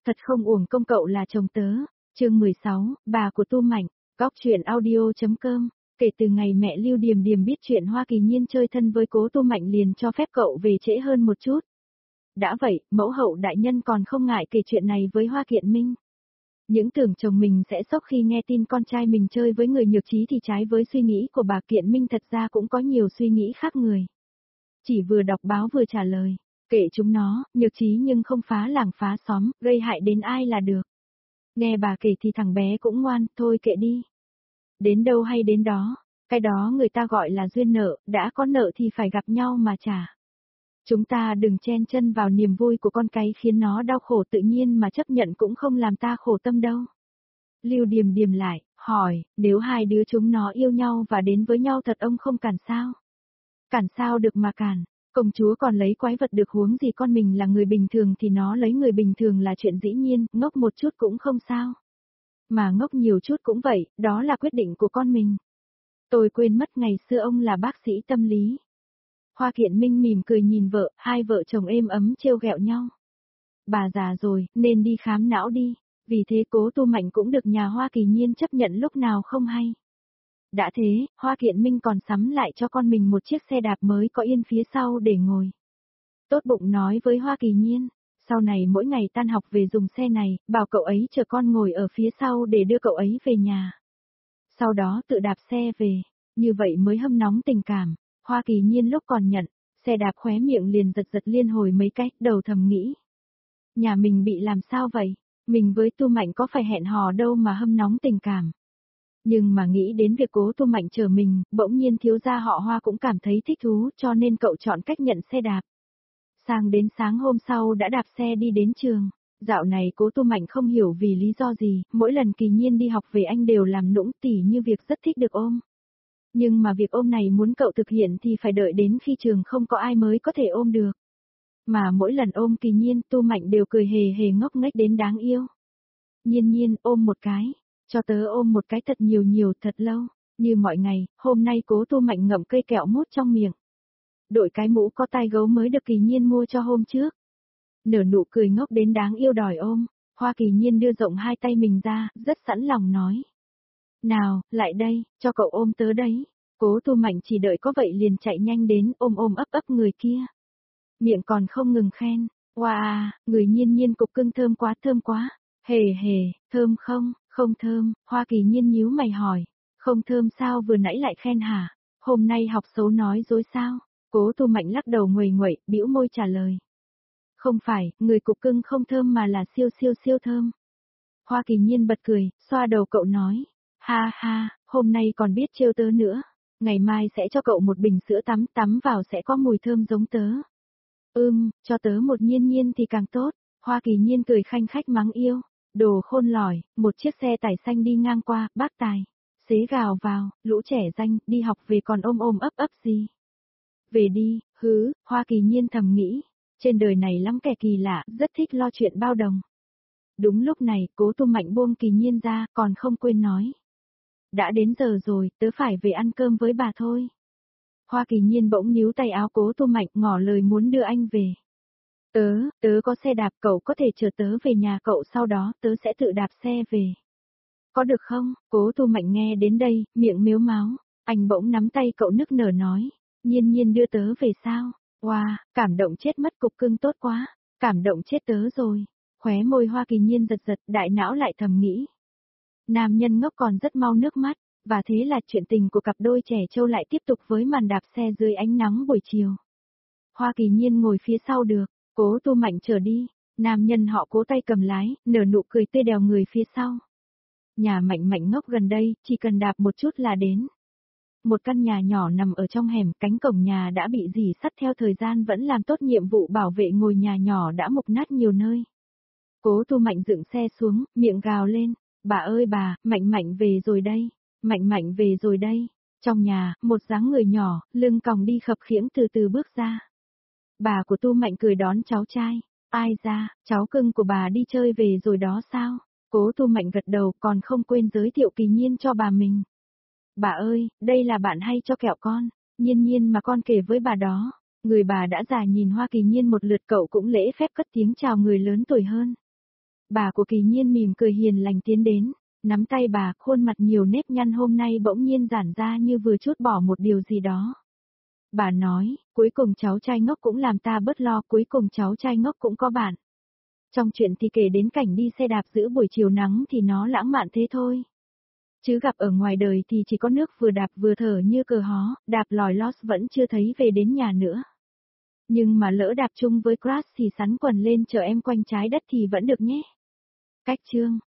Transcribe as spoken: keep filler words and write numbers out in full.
thật không uổng công cậu là chồng tớ. Chương mười sáu, bà của Tu Mạnh, góc truyện audio.com. Kể từ ngày mẹ Lưu Điềm Điềm biết chuyện Hoa Kỳ Nhiên chơi thân với cố Tu Mạnh liền cho phép cậu về trễ hơn một chút. Đã vậy, mẫu hậu đại nhân còn không ngại kể chuyện này với Hoa Kiện Minh. Những tưởng chồng mình sẽ sốc khi nghe tin con trai mình chơi với người nhược trí thì trái với suy nghĩ của bà Kiện Minh thật ra cũng có nhiều suy nghĩ khác người. Chỉ vừa đọc báo vừa trả lời, kệ chúng nó, nhược trí nhưng không phá làng phá xóm, gây hại đến ai là được. Nghe bà kể thì thằng bé cũng ngoan, thôi kệ đi. Đến đâu hay đến đó, cái đó người ta gọi là duyên nợ, đã có nợ thì phải gặp nhau mà trả. Chúng ta đừng chen chân vào niềm vui của con cái khiến nó đau khổ tự nhiên mà chấp nhận cũng không làm ta khổ tâm đâu. Lưu Điềm Điềm lại, hỏi, nếu hai đứa chúng nó yêu nhau và đến với nhau thật ông không cản sao? Cản sao được mà cản, công chúa còn lấy quái vật được huống gì con mình là người bình thường thì nó lấy người bình thường là chuyện dĩ nhiên, ngốc một chút cũng không sao. Mà ngốc nhiều chút cũng vậy, đó là quyết định của con mình. Tôi quên mất ngày xưa ông là bác sĩ tâm lý. Hoa Kiện Minh mỉm cười nhìn vợ, hai vợ chồng êm ấm trêu ghẹo nhau. Bà già rồi, nên đi khám não đi, vì thế cố Tu Mạnh cũng được nhà Hoa Kỳ Nhiên chấp nhận lúc nào không hay. Đã thế, Hoa Kiện Minh còn sắm lại cho con mình một chiếc xe đạp mới có yên phía sau để ngồi. Tốt bụng nói với Hoa Kỳ Nhiên, sau này mỗi ngày tan học về dùng xe này, bảo cậu ấy chờ con ngồi ở phía sau để đưa cậu ấy về nhà. Sau đó tự đạp xe về, như vậy mới hâm nóng tình cảm. Hoa Kỳ Nhiên lúc còn nhận, xe đạp khóe miệng liền giật giật liên hồi mấy cách, đầu thầm nghĩ. Nhà mình bị làm sao vậy? Mình với Tu Mạnh có phải hẹn hò đâu mà hâm nóng tình cảm. Nhưng mà nghĩ đến việc cố Tu Mạnh chờ mình, bỗng nhiên thiếu gia họ Hoa cũng cảm thấy thích thú cho nên cậu chọn cách nhận xe đạp. Sang đến sáng hôm sau đã đạp xe đi đến trường. Dạo này cố Tu Mạnh không hiểu vì lý do gì, mỗi lần Kỳ Nhiên đi học về anh đều làm nũng tỉ như việc rất thích được ôm. Nhưng mà việc ôm này muốn cậu thực hiện thì phải đợi đến khi trường không có ai mới có thể ôm được. Mà mỗi lần ôm Kỳ Nhiên Tu Mạnh đều cười hề hề ngốc nghếch đến đáng yêu. Nhiên Nhiên ôm một cái, cho tớ ôm một cái thật nhiều nhiều thật lâu, như mọi ngày, hôm nay cố Tu Mạnh ngậm cây kẹo mút trong miệng. Đội cái mũ có tai gấu mới được Kỳ Nhiên mua cho hôm trước. Nở nụ cười ngốc đến đáng yêu đòi ôm, Hoa Kỳ Nhiên đưa rộng hai tay mình ra, rất sẵn lòng nói. Nào, lại đây, cho cậu ôm tớ đấy. Cố Tu Mạnh chỉ đợi có vậy liền chạy nhanh đến ôm ôm ấp ấp người kia. Miệng còn không ngừng khen, wow, người Nhiên Nhiên cục cưng thơm quá thơm quá, hề hề, thơm không, không thơm, Hoa Kỳ Nhiên nhíu mày hỏi, không thơm sao vừa nãy lại khen hả, hôm nay học xấu nói dối sao, Cố Tu Mạnh lắc đầu nguầy nguậy, bĩu môi trả lời. Không phải, người cục cưng không thơm mà là siêu siêu siêu thơm. Hoa Kỳ Nhiên bật cười, xoa đầu cậu nói. Ha ha, hôm nay còn biết trêu tớ nữa. Ngày mai sẽ cho cậu một bình sữa tắm, tắm vào sẽ có mùi thơm giống tớ. Ưm, cho tớ một Nhiên Nhiên thì càng tốt. Hoa Kỳ Nhiên cười khanh khách mắng yêu. Đồ khôn lỏi, một chiếc xe tải xanh đi ngang qua, bác tài. Xế gào vào, lũ trẻ danh, đi học về còn ôm ôm ấp ấp gì. Về đi, hứ, Hoa Kỳ Nhiên thầm nghĩ. Trên đời này lắm kẻ kỳ lạ, rất thích lo chuyện bao đồng. Đúng lúc này, Cố Tu Mạnh buông Kỳ Nhiên ra, còn không quên nói. Đã đến giờ rồi, tớ phải về ăn cơm với bà thôi. Hoa Kỳ Nhiên bỗng níu tay áo Cố Tu Mạnh ngỏ lời muốn đưa anh về. Tớ, tớ có xe đạp cậu có thể chờ tớ về nhà cậu sau đó tớ sẽ tự đạp xe về. Có được không? Cố Tu Mạnh nghe đến đây, miệng mếu máo, anh bỗng nắm tay cậu nức nở nói. Nhiên Nhiên đưa tớ về sao? Wow, cảm động chết mất cục cưng tốt quá, cảm động chết tớ rồi. Khóe môi Hoa Kỳ Nhiên giật giật, đại não lại thầm nghĩ. Nam nhân ngốc còn rất mau nước mắt, và thế là chuyện tình của cặp đôi trẻ trâu lại tiếp tục với màn đạp xe dưới ánh nắng buổi chiều. Hoa Kỳ Nhiên ngồi phía sau được, Cố Tu Mạnh trở đi, nam nhân họ Cố tay cầm lái, nở nụ cười tươi đèo người phía sau. Nhà Mạnh Mạnh ngốc gần đây, chỉ cần đạp một chút là đến. Một căn nhà nhỏ nằm ở trong hẻm, cánh cổng nhà đã bị rỉ sắt theo thời gian vẫn làm tốt nhiệm vụ bảo vệ ngôi nhà nhỏ đã mục nát nhiều nơi. Cố Tu Mạnh dựng xe xuống, miệng gào lên, bà ơi bà, Mạnh Mạnh về rồi đây, Mạnh Mạnh về rồi đây. Trong nhà, một dáng người nhỏ, lưng còng đi khập khiễng từ từ bước ra. Bà của Tu Mạnh cười đón cháu trai, ai ra, cháu cưng của bà đi chơi về rồi đó sao? Cố Tu Mạnh gật đầu còn không quên giới thiệu Kỳ Nhiên cho bà mình. Bà ơi, đây là bạn hay cho kẹo con, Nhiên Nhiên mà con kể với bà đó. Người bà đã già nhìn Hoa Kỳ Nhiên một lượt cậu cũng lễ phép cất tiếng chào người lớn tuổi hơn. Bà của Kỳ Nhiên mỉm cười hiền lành tiến đến, nắm tay bà, khuôn mặt nhiều nếp nhăn hôm nay bỗng nhiên giãn ra như vừa trút bỏ một điều gì đó. Bà nói, cuối cùng cháu trai ngốc cũng làm ta bớt lo, cuối cùng cháu trai ngốc cũng có bạn. Trong chuyện thì kể đến cảnh đi xe đạp giữa buổi chiều nắng thì nó lãng mạn thế thôi. Chứ gặp ở ngoài đời thì chỉ có nước vừa đạp vừa thở như cờ hó, đạp lòi lót vẫn chưa thấy về đến nhà nữa. Nhưng mà lỡ đạp chung với Crush thì sắn quần lên chờ em quanh trái đất thì vẫn được nhé. Cách chương